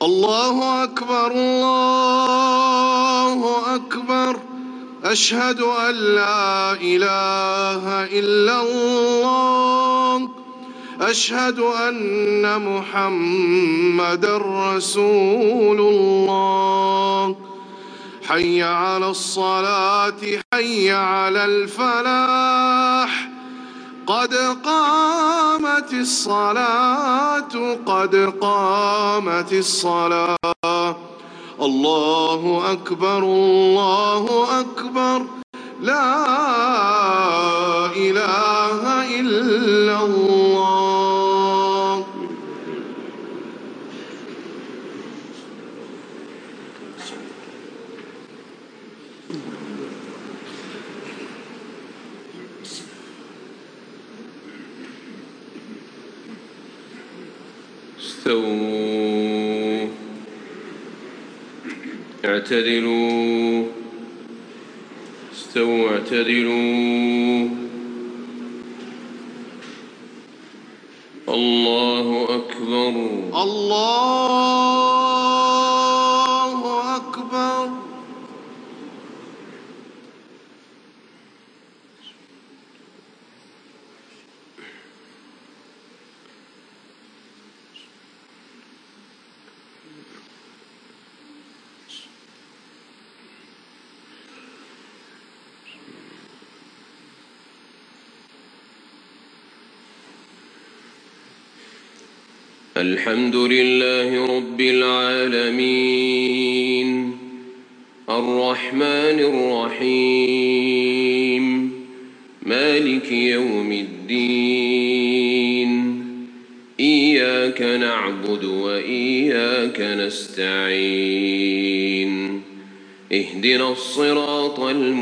الله أكبر الله أكبر. أشهد أن لا إله إلا الله. أشهد أن محمدًا رسول الله. حي على الصلاة حي على الفلاح. قد قامت الصلاة قد قامت الصلاة. الله أكبر الله أكبر. لا إله إلا الله. استووا اعتدلوا استووا اعتدلوا. الله أكبر الله أكبر. الحمد لله رب العالمين الرحمن الرحيم مالك يوم الدين. إياك نعبد وإياك نستعين. اهدنا الصراط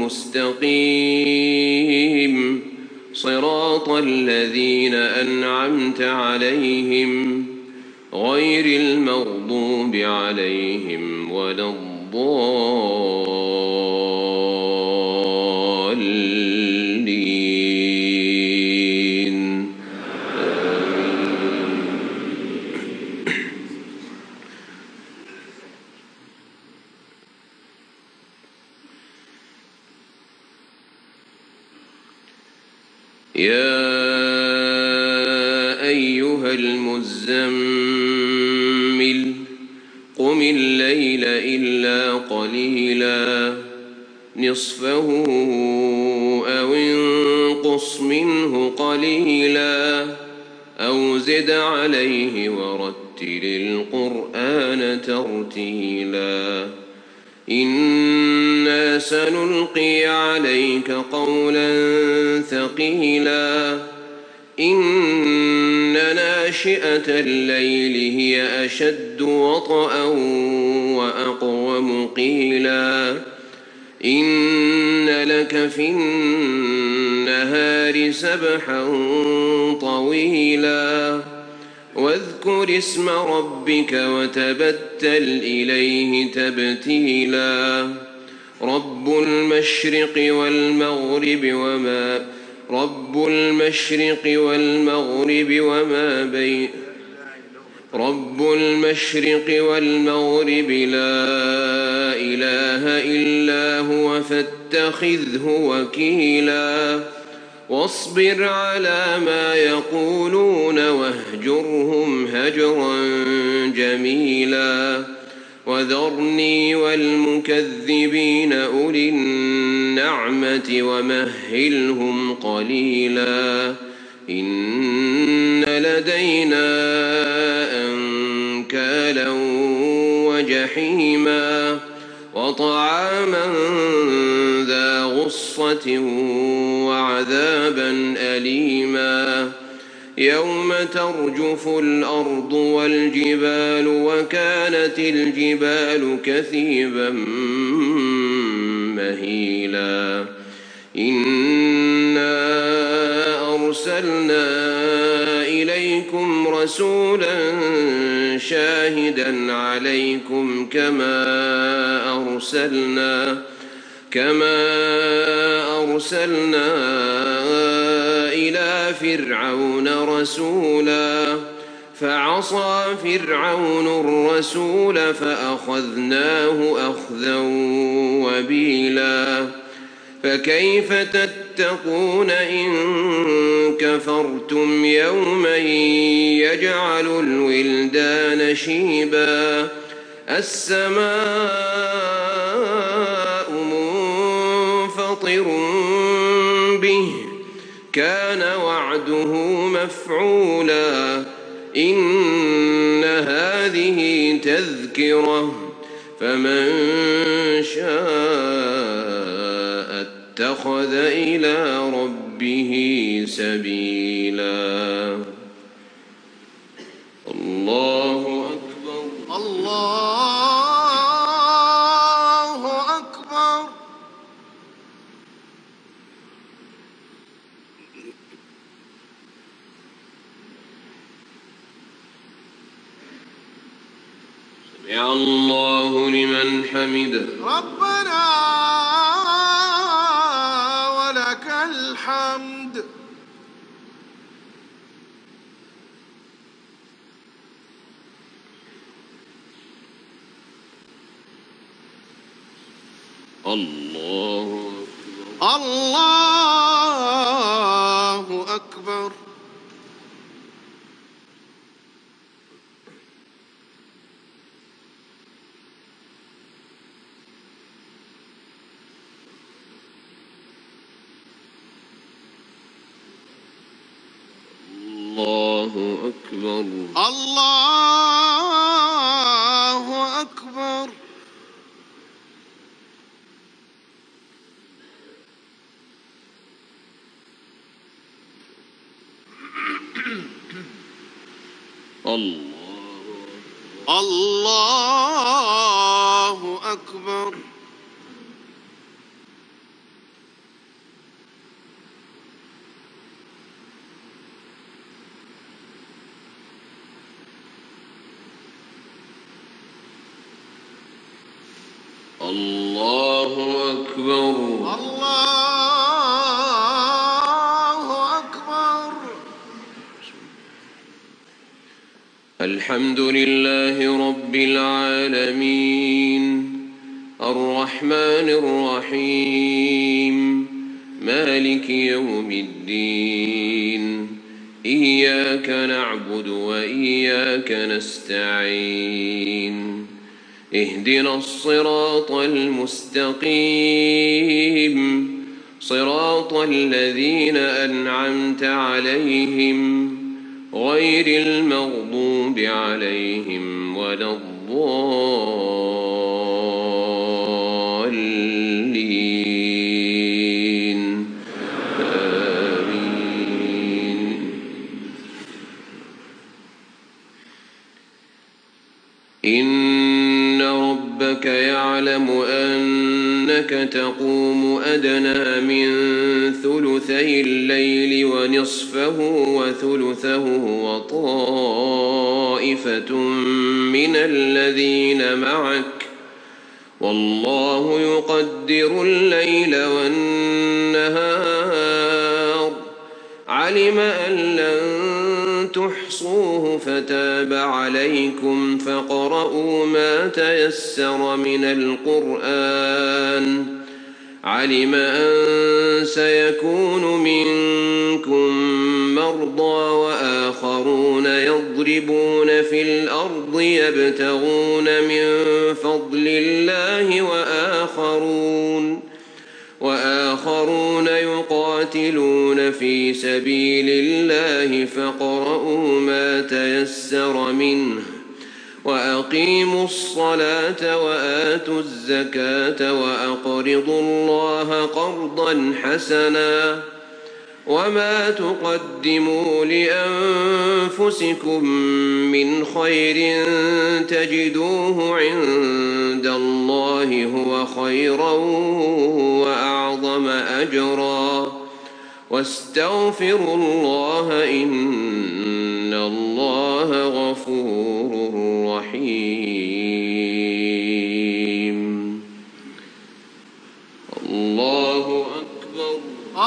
المستقيم صراط الذين أنعمت عليهم غير المغضوب عليهم ولا الضالين. يا أيها المزمل قم الليل إلا قليلا نصفه أو انقص منه قليلا أو زد عليه ورتل القرآن ترتيلا. إنا سنلقي عليك قولا ثقيلا. إن ناشئة الليل هي أشد وطئا وأقوم قيلا. إن لك في النهار سبحا طويلا. واذكر اسم ربك وتبتل إليه تبتيلا. رب المشرق والمغرب لا إله إلا هو فاتخذه وكيلا. واصبر على ما يقولون واهجرهم هجرا جميلا. وذرني والمكذبين أولي النعمة ومهلهم قليلا. إن لدينا أنكالا وجحيما وطعاما ذا غصة وعذابا أليما. يوم ترجف الأرض والجبال وكانت الجبال كثيبا مهيلا. إنا أرسلنا إليكم رسولا شاهدا عليكم كما أرسلنا إلى فرعون رسولا. فعصى فرعون الرسول فأخذناه أخذا وبيلا فكيف تتقون إن كفرتم يوما يجعل الولدان شيبا السماء منفطر به كان وعده مفعولا إن هذه تذكرة فمن شاء اتخذ إلى ربه سبيلا. الله أكبر. الله أكبر. سمع الله لمن حمده. ربنا ولك الحمد. الله أكبر. الله أكبر. الله أكبر. الله أكبر. الله أكبر. الله أكبر. الله أكبر. الحمد لله رب العالمين الرحمن الرحيم مالك يوم الدين إياك نعبد وإياك نستعين اهدنا الصراط المستقيم صراط الذين أنعمت عليهم غير المغضوب عليهم ولا الضالين آمين. إن ربك يعلم أنك تقوم أدنى من ثلثي الليل ونصفه وثلثه وطائفة من الذين معك والله يقدر الليل والنهار علم أن لن تحصوه فتاب عليكم فاقرؤوا ما تيسر من القرآن علم أن سيكون منكم مرضى وآخرون يضربون في الأرض يبتغون من فضل الله وآخرون يقاتلون في سبيل الله فاقرؤوا ما تيسر منه وأقيموا الصلاة وآتوا الزكاة وأقرضوا الله قرضا حسنا وما تقدموا لأنفسكم من خير تجدوه عند الله هو خيرا وأعظم أجرا واستغفروا الله إن الله غفور رحيم. الله أكبر.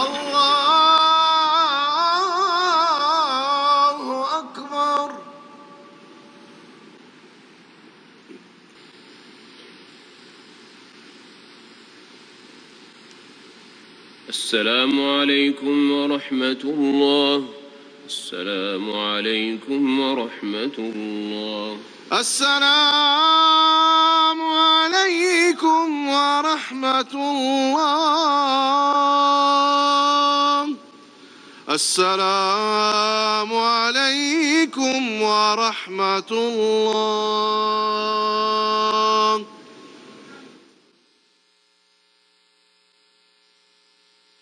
الله أكبر. السلام عليكم ورحمة الله. السلام عليكم ورحمة الله. السلام عليكم ورحمة الله. السلام عليكم ورحمة الله.